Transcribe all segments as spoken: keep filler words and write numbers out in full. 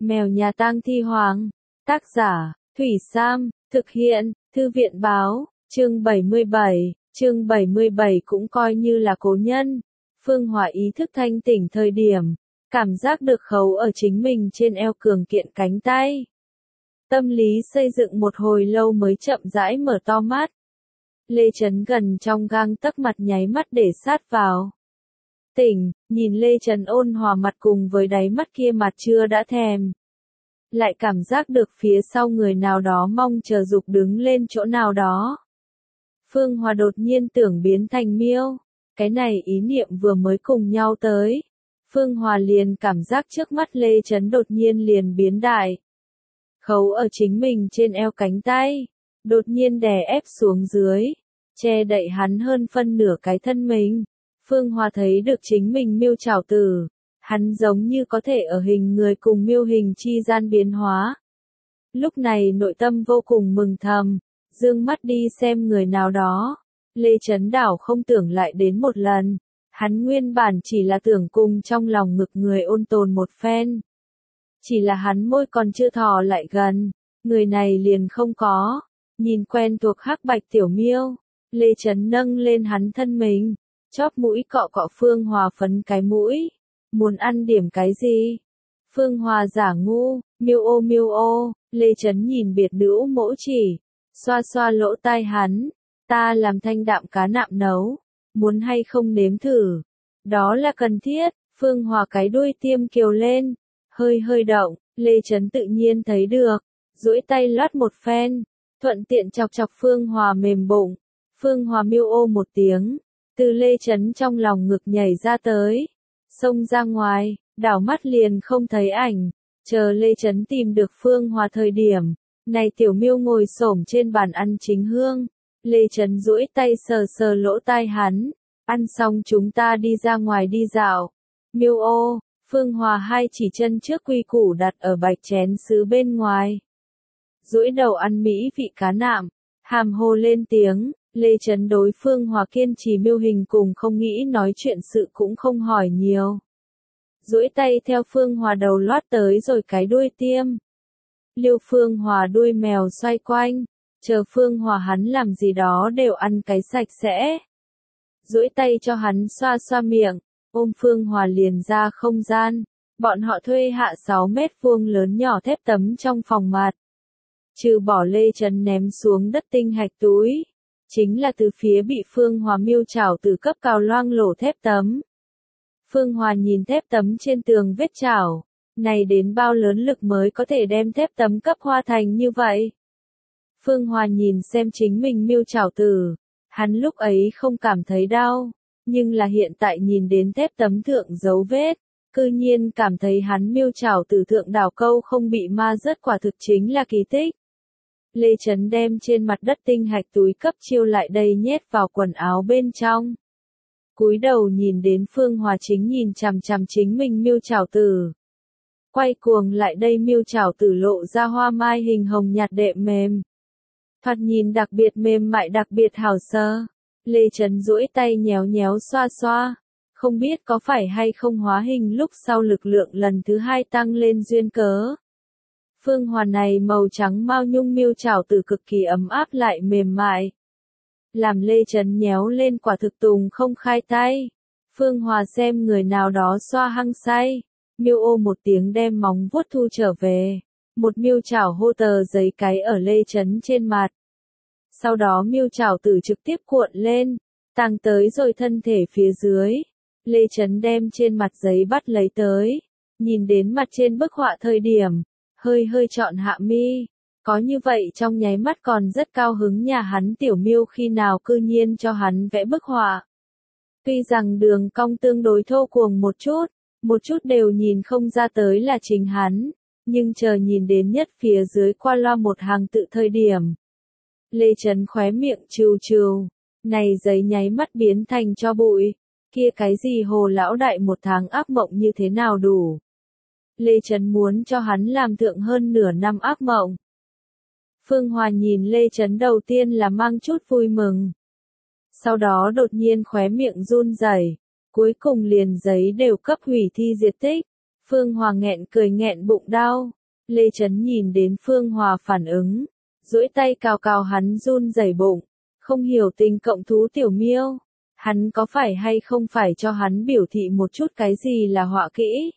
Mèo nhà tang thi hoàng. Tác giả, Thủy Sam, thực hiện, Thư viện báo, chương bảy mươi bảy, chương bảy mươi bảy cũng coi như là cố nhân. Phương Hòa ý thức thanh tỉnh thời điểm, cảm giác được khấu ở chính mình trên eo cường kiện cánh tay. Tâm lý xây dựng một hồi lâu mới chậm rãi mở to mắt. Lê Trấn gần trong gang tấc mặt nháy mắt để sát vào. Tỉnh, nhìn Lê Trấn ôn hòa mặt cùng với đáy mắt kia mặt chưa đã thèm. Lại cảm giác được phía sau người nào đó mong chờ dục đứng lên chỗ nào đó. Phương Hòa đột nhiên tưởng biến thành miêu. Cái này ý niệm vừa mới cùng nhau tới. Phương Hòa liền cảm giác trước mắt Lê Trấn đột nhiên liền biến đại. Khấu ở chính mình trên eo cánh tay. Đột nhiên đè ép xuống dưới. Che đậy hắn hơn phân nửa cái thân mình. Phương Hòa thấy được chính mình miêu trảo tử. Hắn giống như có thể ở hình người cùng miêu hình chi gian biến hóa. Lúc này nội tâm vô cùng mừng thầm. Dương mắt đi xem người nào đó. Lê Trấn đảo không tưởng lại đến một lần. Hắn nguyên bản chỉ là tưởng cùng trong lòng ngực người ôn tồn một phen. Chỉ là hắn môi còn chưa thò lại gần. Người này liền không có. Nhìn quen thuộc hắc bạch tiểu miêu. Lê Trấn nâng lên hắn thân mình. Chóp mũi cọ cọ Phương Hòa phấn cái mũi. Muốn ăn điểm cái gì? Phương Hòa giả ngu, miêu ô miêu ô. Lê Trấn nhìn biệt nữ mỗ chỉ. Xoa xoa lỗ tai hắn. Ta làm thanh đạm cá nạm nấu. Muốn hay không nếm thử? Đó là cần thiết. Phương Hòa cái đuôi tiêm kiều lên. Hơi hơi động. Lê Trấn tự nhiên thấy được. Duỗi tay loát một phen. Thuận tiện chọc chọc Phương Hòa mềm bụng. Phương Hòa miêu ô một tiếng. Từ Lê Trấn trong lòng ngực nhảy ra tới. Xông ra ngoài. Đảo mắt liền không thấy ảnh. Chờ Lê Trấn tìm được Phương Hòa thời điểm. Này tiểu miêu ngồi xổm trên bàn ăn chính hương. Lê Trấn duỗi tay sờ sờ lỗ tai hắn. Ăn xong chúng ta đi ra ngoài đi dạo. Miêu ô. Phương Hòa hai chỉ chân trước quy củ đặt ở bạch chén sứ bên ngoài. Duỗi đầu ăn mỹ vị cá nạm. Hàm hồ lên tiếng. Lê Trấn đối Phương Hòa kiên trì miêu hình cùng không nghĩ nói chuyện sự cũng không hỏi nhiều. Duỗi tay theo Phương Hòa đầu loát tới rồi cái đuôi tiêm. Liêu Phương Hòa đuôi mèo xoay quanh. Chờ Phương Hòa hắn làm gì đó đều ăn cái sạch sẽ. Duỗi tay cho hắn xoa xoa miệng. Ôm Phương Hòa liền ra không gian. Bọn họ thuê hạ sáu mét vuông lớn nhỏ thép tấm trong phòng mặt. Trừ bỏ Lê Trấn ném xuống đất tinh hạch túi. Chính là từ phía bị Phương Hòa miêu chảo từ cấp cao loang lổ thép tấm. Phương Hòa nhìn thép tấm trên tường vết chảo. Này đến bao lớn lực mới có thể đem thép tấm cấp hoa thành như vậy. Phương Hòa nhìn xem chính mình miêu chảo tử. Hắn lúc ấy không cảm thấy đau. Nhưng là hiện tại nhìn đến thép tấm thượng dấu vết. Cư nhiên cảm thấy hắn miêu chảo tử thượng đảo câu không bị ma rớt quả thực chính là kỳ tích. Lê Trấn đem trên mặt đất tinh hạch túi cấp chiêu lại đây nhét vào quần áo bên trong. Cúi đầu nhìn đến Phương Hòa chính nhìn chằm chằm chính mình miêu chảo tử. Quay cuồng lại đây miêu chảo tử lộ ra hoa mai hình hồng nhạt đệm mềm. Thoạt nhìn đặc biệt mềm mại đặc biệt hảo sơ. Lê Trấn duỗi tay nhéo nhéo xoa xoa. Không biết có phải hay không hóa hình lúc sau lực lượng lần thứ hai tăng lên duyên cớ. Phương Hòa này màu trắng mao nhung miêu chảo tử cực kỳ ấm áp lại mềm mại. Làm Lê Trấn nhéo lên quả thực tùng không khai tay. Phương Hòa xem người nào đó xoa hăng say. Miêu ô một tiếng đem móng vuốt thu trở về. Một miêu chảo hô tờ giấy cái ở Lê Trấn trên mặt. Sau đó miêu chảo tử trực tiếp cuộn lên. Tàng tới rồi thân thể phía dưới. Lê Trấn đem trên mặt giấy bắt lấy tới. Nhìn đến mặt trên bức họa thời điểm. Hơi hơi chọn hạ mi. Có như vậy trong nháy mắt còn rất cao hứng nhà hắn tiểu miêu khi nào cư nhiên cho hắn vẽ bức họa. Tuy rằng đường cong tương đối thô cuồng một chút, một chút đều nhìn không ra tới là chính hắn, nhưng chờ nhìn đến nhất phía dưới qua loa một hàng tự thời điểm. Lê Trấn khóe miệng trừ trừ, này giấy nháy mắt biến thành cho bụi, kia cái gì hồ lão đại một tháng ác mộng như thế nào đủ. Lê Trấn muốn cho hắn làm thượng hơn nửa năm ác mộng. Phương Hòa nhìn Lê Trấn đầu tiên là mang chút vui mừng. Sau đó đột nhiên khóe miệng run rẩy, cuối cùng liền giấy đều cấp hủy thi diệt tích. Phương Hòa nghẹn cười nghẹn bụng đau. Lê Chấn nhìn đến Phương Hòa phản ứng, duỗi tay cào cào hắn run rẩy bụng, không hiểu tình cộng thú tiểu miêu. Hắn có phải hay không phải cho hắn biểu thị một chút cái gì là họa kỹ.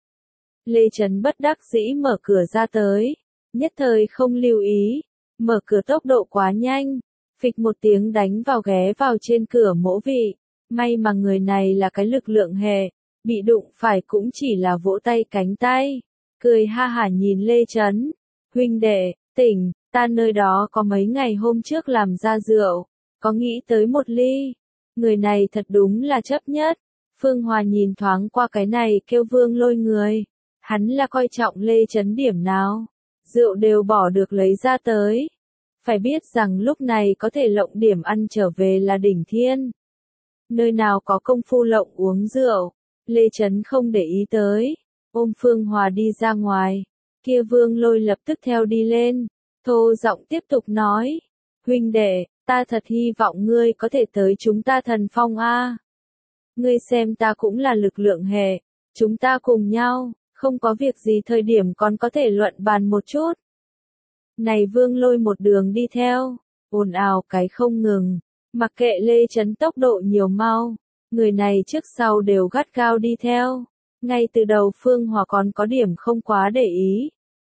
Lê Chấn bất đắc dĩ mở cửa ra tới, nhất thời không lưu ý, mở cửa tốc độ quá nhanh, phịch một tiếng đánh vào ghé vào trên cửa mỗ vị. May mà người này là cái lực lượng hệ, bị đụng phải cũng chỉ là vỗ tay cánh tay, cười ha hả nhìn Lê Chấn. Huynh đệ, tỉnh, ta nơi đó có mấy ngày hôm trước làm ra rượu, có nghĩ tới một ly. Người này thật đúng là chấp nhất. Phương Hòa nhìn thoáng qua cái này kêu Vương Lôi người. Hắn là coi trọng Lê Chấn điểm nào. Rượu đều bỏ được lấy ra tới. Phải biết rằng lúc này có thể lộng điểm ăn trở về là đỉnh thiên. Nơi nào có công phu lộng uống rượu. Lê Chấn không để ý tới. Ôm Phương Hòa đi ra ngoài. Kia Vương Lôi lập tức theo đi lên. Thô giọng tiếp tục nói. Huynh đệ, ta thật hy vọng ngươi có thể tới chúng ta thần phong a. Ngươi xem ta cũng là lực lượng hệ, chúng ta cùng nhau, không có việc gì thời điểm còn có thể luận bàn một chút. Này Vương Lôi một đường đi theo, ồn ào cái không ngừng, mặc kệ Lê Chấn tốc độ nhiều mau, người này trước sau đều gắt gao đi theo. Ngay từ đầu Phương Hòa còn có điểm không quá để ý.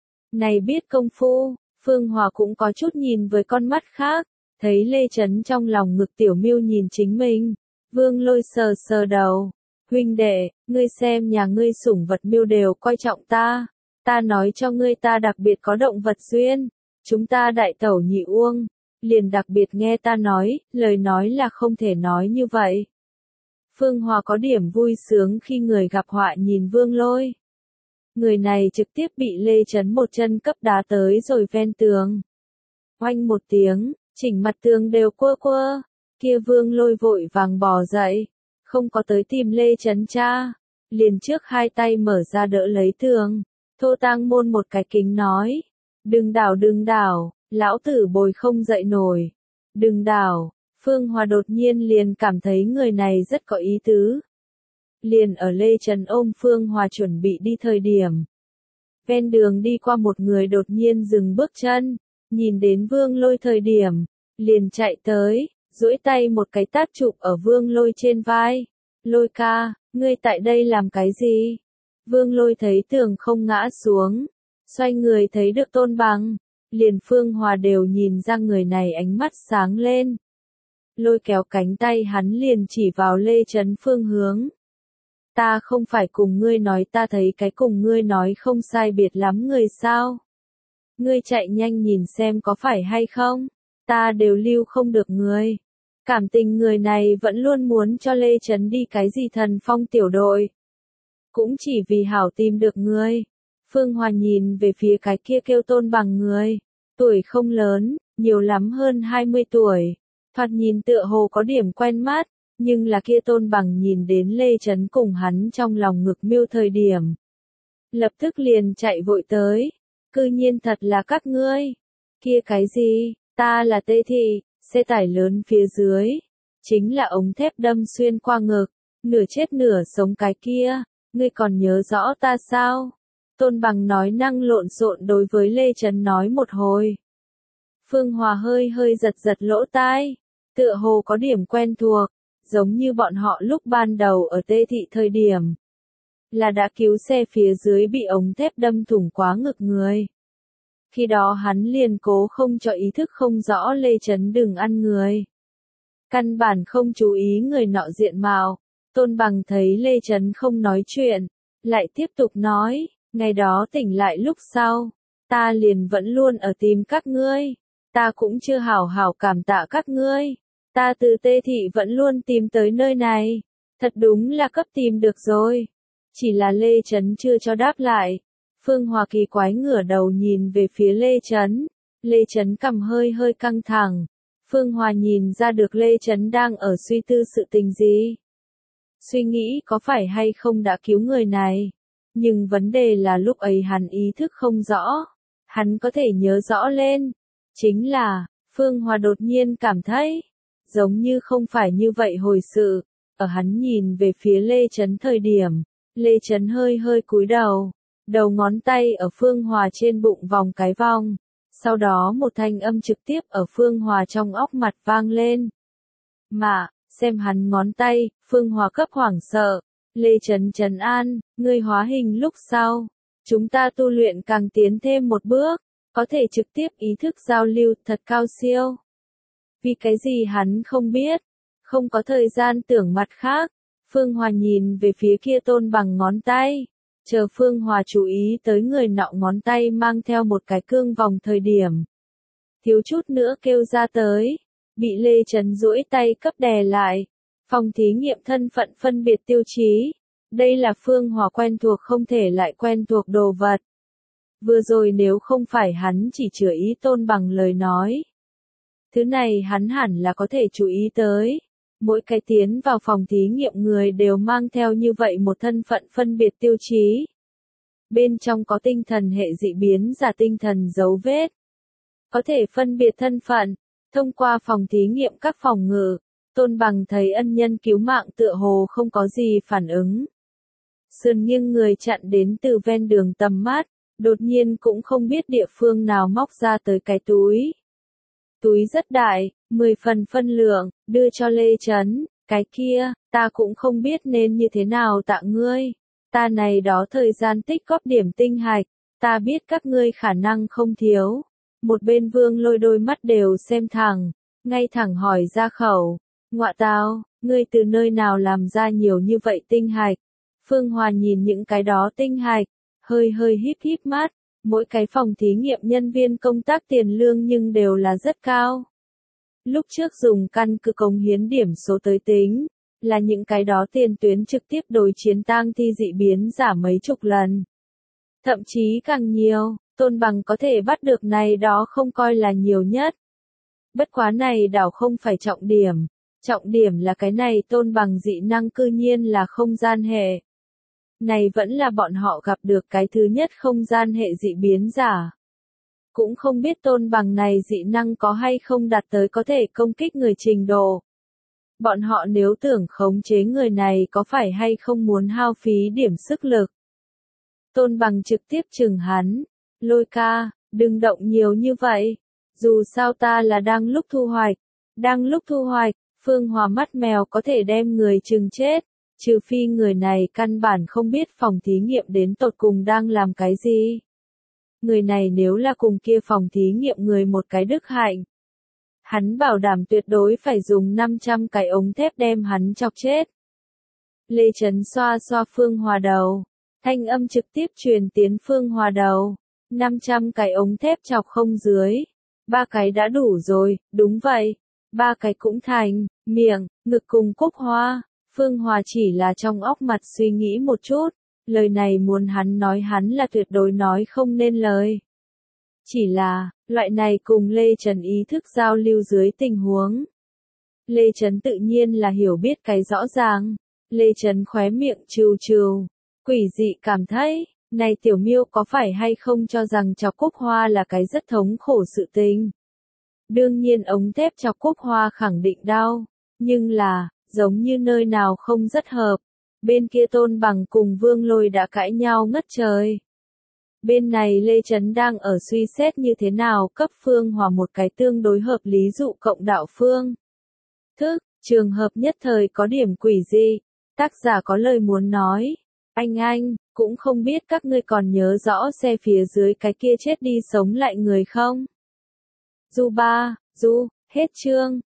Này biết công phu, Phương Hòa cũng có chút nhìn với con mắt khác. Thấy Lê Chấn trong lòng ngực tiểu miêu nhìn chính mình, Vương Lôi sờ sờ đầu. Huynh đệ, ngươi xem nhà ngươi sủng vật miêu đều coi trọng ta. Ta nói cho ngươi ta đặc biệt có động vật duyên. Chúng ta đại tẩu nhị uông, liền đặc biệt nghe ta nói, lời nói là không thể nói như vậy. Phương Hòa có điểm vui sướng khi người gặp họa nhìn Vương Lôi. Người này trực tiếp bị Lê Chấn một chân cấp đá tới rồi ven tường. Oanh một tiếng. Chỉnh mặt tường đều quơ quơ, kia Vương Lôi vội vàng bò dậy, không có tới tìm Lê Chấn cha, liền trước hai tay mở ra đỡ lấy tường, Thô Tang Môn một cái kính nói, đừng đảo đừng đảo, lão tử bồi không dậy nổi, đừng đảo. Phương Hòa đột nhiên liền cảm thấy người này rất có ý tứ. Liền ở Lê Chấn ôm Phương Hòa chuẩn bị đi thời điểm. Ven đường đi qua một người đột nhiên dừng bước chân. Nhìn đến Vương Lôi thời điểm, liền chạy tới, duỗi tay một cái tát chụp ở Vương Lôi trên vai. Lôi ca, ngươi tại đây làm cái gì? Vương Lôi thấy tường không ngã xuống, xoay người thấy được Tôn Bằng, liền Phương Hòa đều nhìn ra người này ánh mắt sáng lên. Lôi kéo cánh tay hắn liền chỉ vào Lê Chấn phương hướng. Ta không phải cùng ngươi nói ta thấy cái cùng ngươi nói không sai biệt lắm người sao? Ngươi chạy nhanh nhìn xem có phải hay không, ta đều lưu không được người. Cảm tình người này vẫn luôn muốn cho Lê Chấn đi cái gì thần phong tiểu đội. Cũng chỉ vì hảo tìm được người. Phương Hòa nhìn về phía cái kia kêu Tôn Bằng người. Tuổi không lớn, nhiều lắm hơn hai mươi tuổi. Thoạt nhìn tựa hồ có điểm quen mắt, nhưng là kia Tôn Bằng nhìn đến Lê Chấn cùng hắn trong lòng ngực miêu thời điểm. Lập tức liền chạy vội tới. Cư nhiên thật là các ngươi. Kia cái gì, ta là Tê Thị, xe tải lớn phía dưới. Chính là ống thép đâm xuyên qua ngực, nửa chết nửa sống cái kia. Ngươi còn nhớ rõ ta sao? Tôn Bằng nói năng lộn xộn đối với Lê Chấn nói một hồi. Phương Hòa hơi hơi giật giật lỗ tai. Tựa hồ có điểm quen thuộc, giống như bọn họ lúc ban đầu ở Tê Thị thời điểm. Là đã cứu xe phía dưới bị ống thép đâm thủng quá ngực người. Khi đó hắn liền cố không cho ý thức không rõ Lê Chấn đừng ăn người. Căn bản không chú ý người nọ diện mạo. Tôn Bằng thấy Lê Chấn không nói chuyện, lại tiếp tục nói, ngày đó tỉnh lại lúc sau, ta liền vẫn luôn ở tìm các ngươi. Ta cũng chưa hảo hảo cảm tạ các ngươi. Ta từ Tê Thị vẫn luôn tìm tới nơi này. Thật đúng là cấp tìm được rồi. Chỉ là Lê Chấn chưa cho đáp lại. Phương Hòa kỳ quái ngửa đầu nhìn về phía Lê Chấn. Lê Chấn cằm hơi hơi căng thẳng. Phương Hòa nhìn ra được Lê Chấn đang ở suy tư sự tình gì. Suy nghĩ có phải hay không đã cứu người này. Nhưng vấn đề là lúc ấy hắn ý thức không rõ. Hắn có thể nhớ rõ lên. Chính là, Phương Hòa đột nhiên cảm thấy, giống như không phải như vậy hồi sự. Ở hắn nhìn về phía Lê Chấn thời điểm, Lê Chấn hơi hơi cúi đầu, đầu ngón tay ở Phương Hòa trên bụng vòng cái vòng, sau đó một thanh âm trực tiếp ở Phương Hòa trong óc mặt vang lên. Mà, xem hắn ngón tay, Phương Hòa cấp hoảng sợ, Lê Chấn trấn an, ngươi hóa hình lúc sau, chúng ta tu luyện càng tiến thêm một bước, có thể trực tiếp ý thức giao lưu thật cao siêu. Vì cái gì hắn không biết, không có thời gian tưởng mặt khác, Phương Hòa nhìn về phía kia Tôn Bằng ngón tay, chờ Phương Hòa chú ý tới người nọ ngón tay mang theo một cái cương vòng thời điểm. Thiếu chút nữa kêu ra tới, bị Lê Chấn duỗi tay cấp đè lại, phòng thí nghiệm thân phận phân biệt tiêu chí, đây là Phương Hòa quen thuộc không thể lại quen thuộc đồ vật. Vừa rồi nếu không phải hắn chỉ chữa ý Tôn Bằng lời nói, thứ này hắn hẳn là có thể chú ý tới. Mỗi cái tiến vào phòng thí nghiệm người đều mang theo như vậy một thân phận phân biệt tiêu chí. Bên trong có tinh thần hệ dị biến giả tinh thần dấu vết. Có thể phân biệt thân phận, thông qua phòng thí nghiệm các phòng ngự, Tôn Bằng thấy ân nhân cứu mạng tựa hồ không có gì phản ứng. Sườn nghiêng người chặn đến từ ven đường tầm mắt, đột nhiên cũng không biết địa phương nào móc ra tới cái túi. Túi rất đại, mười phần phân lượng, đưa cho Lê Chấn, cái kia, ta cũng không biết nên như thế nào tặng ngươi. Ta này đó thời gian tích góp điểm tinh hạch, ta biết các ngươi khả năng không thiếu. Một bên Vương Lôi đôi mắt đều xem thẳng, ngay thẳng hỏi ra khẩu, ngọa tao, ngươi từ nơi nào làm ra nhiều như vậy tinh hạch. Phương Hòa nhìn những cái đó tinh hạch, hơi hơi híp híp mắt. Mỗi cái phòng thí nghiệm nhân viên công tác tiền lương nhưng đều là rất cao. Lúc trước dùng căn cứ cống hiến điểm số tới tính, là những cái đó tiền tuyến trực tiếp đối chiến tang thi dị biến giả mấy chục lần. Thậm chí càng nhiều, Tôn Bằng có thể bắt được này đó không coi là nhiều nhất. Bất quá này đảo không phải trọng điểm, trọng điểm là cái này Tôn Bằng dị năng cư nhiên là không gian hệ. Này vẫn là bọn họ gặp được cái thứ nhất không gian hệ dị biến giả. Cũng không biết Tôn Bằng này dị năng có hay không đạt tới có thể công kích người trình độ. Bọn họ nếu tưởng khống chế người này có phải hay không muốn hao phí điểm sức lực. Tôn Bằng trực tiếp chừng hắn, Lôi ca, đừng động nhiều như vậy. Dù sao ta là đang lúc thu hoạch. Đang lúc thu hoạch, Phương Hòa mắt mèo có thể đem người chừng chết. Trừ phi người này căn bản không biết phòng thí nghiệm đến tột cùng đang làm cái gì. Người này nếu là cùng kia phòng thí nghiệm người một cái đức hạnh. Hắn bảo đảm tuyệt đối phải dùng năm trăm cái ống thép đem hắn chọc chết. Lê Chấn xoa xoa Phương Hòa đầu. Thanh âm trực tiếp truyền tiến Phương Hòa đầu. năm trăm cái ống thép chọc không dưới. Ba cái đã đủ rồi, đúng vậy. Ba cái cũng thành, miệng, ngực cùng cúc hoa. Phương Hòa chỉ là trong óc mặt suy nghĩ một chút, lời này muốn hắn nói hắn là tuyệt đối nói không nên lời. Chỉ là, loại này cùng Lê Trần ý thức giao lưu dưới tình huống. Lê Trần tự nhiên là hiểu biết cái rõ ràng. Lê Trần khóe miệng trừ trừ, quỷ dị cảm thấy, này tiểu miêu có phải hay không cho rằng chọc cúc hoa là cái rất thống khổ sự tình. Đương nhiên ống thép chọc cúc hoa khẳng định đau, nhưng là, giống như nơi nào không rất hợp. Bên kia Tôn Bằng cùng Vương Lôi đã cãi nhau ngất trời. Bên này Lê Trấn đang ở suy xét như thế nào cấp Phương Hòa một cái tương đối hợp lý dụ cộng đạo phương. Thức, trường hợp nhất thời có điểm quỷ dị. Tác giả có lời muốn nói. Anh anh, cũng không biết các ngươi còn nhớ rõ xe phía dưới cái kia chết đi sống lại người không? Du ba, du, hết chương.